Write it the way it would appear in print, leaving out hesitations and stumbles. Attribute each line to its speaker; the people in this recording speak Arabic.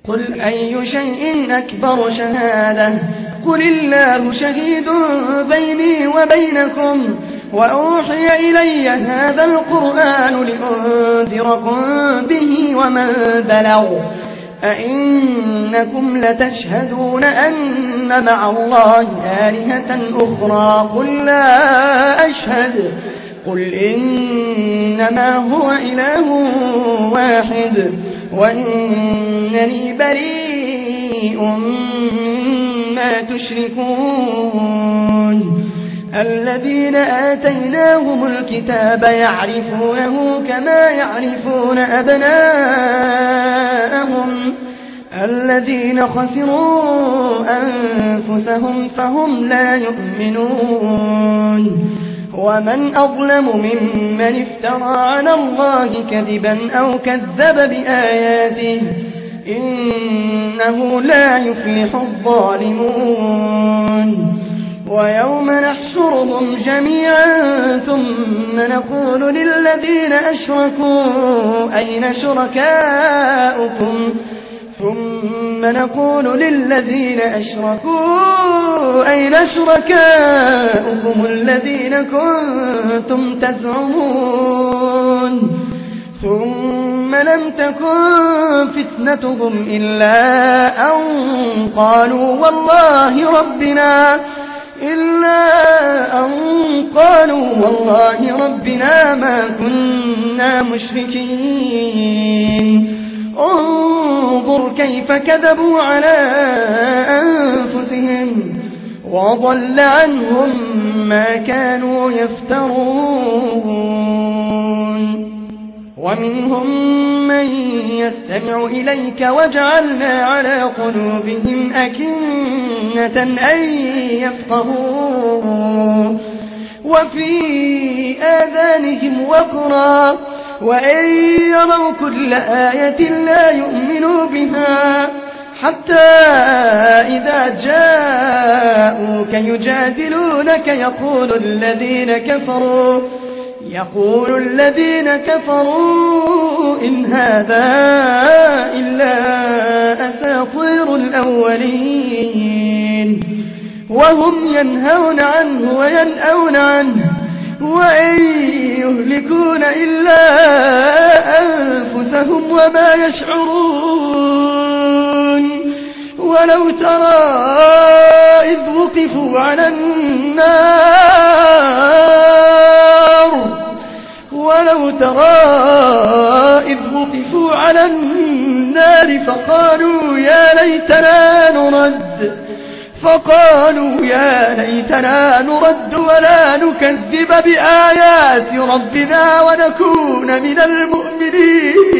Speaker 1: قل أي شيء أكبر شهادة قل الله شهيد بيني وبينكم وأوحي إلي هذا القرآن لأنذركم به ومن بلغ أئنكم لتشهدون أن مع الله آلهة أخرى قل لا أشهد قل إنما هو إله واحد وإنني بريء مما تشركون الذين آتيناهم الكتاب يعرفونه كما يعرفون أبناءهم الذين خسروا أنفسهم فهم لا يؤمنون ومن أظلم ممن افترى على الله كذبا أو كذب بآياته إنه لا يفلح الظالمون ويوم نحشرهم جميعا ثم نقول للذين أشركوا أين شركاؤكم الذين كنتم تزعمون ثم لم تكن فتنتهم إلا أن قالوا والله ربنا ما كنا مشركين انظر كيف كذبوا على أنفسهم وضل عنهم ما كانوا يفترون ومنهم من يستمع إليك وجعلنا على قلوبهم أكنة أن يفقهوه وفي آذانهم وقرا وإن يروا كل آية لا يؤمنوا بها حتى إذا جاءوك يجادلونك يقول الذين كفروا إن هذا إلا أساطير الأولين وهم ينهون عنه وينأون عنه وإن يهلكون إلا أنفسهم وما يشعرون ولو ترى إذ وقفوا على النار فقالوا يا ليتنا نرد ولا نكذب بآيات ربنا ونكون من المؤمنين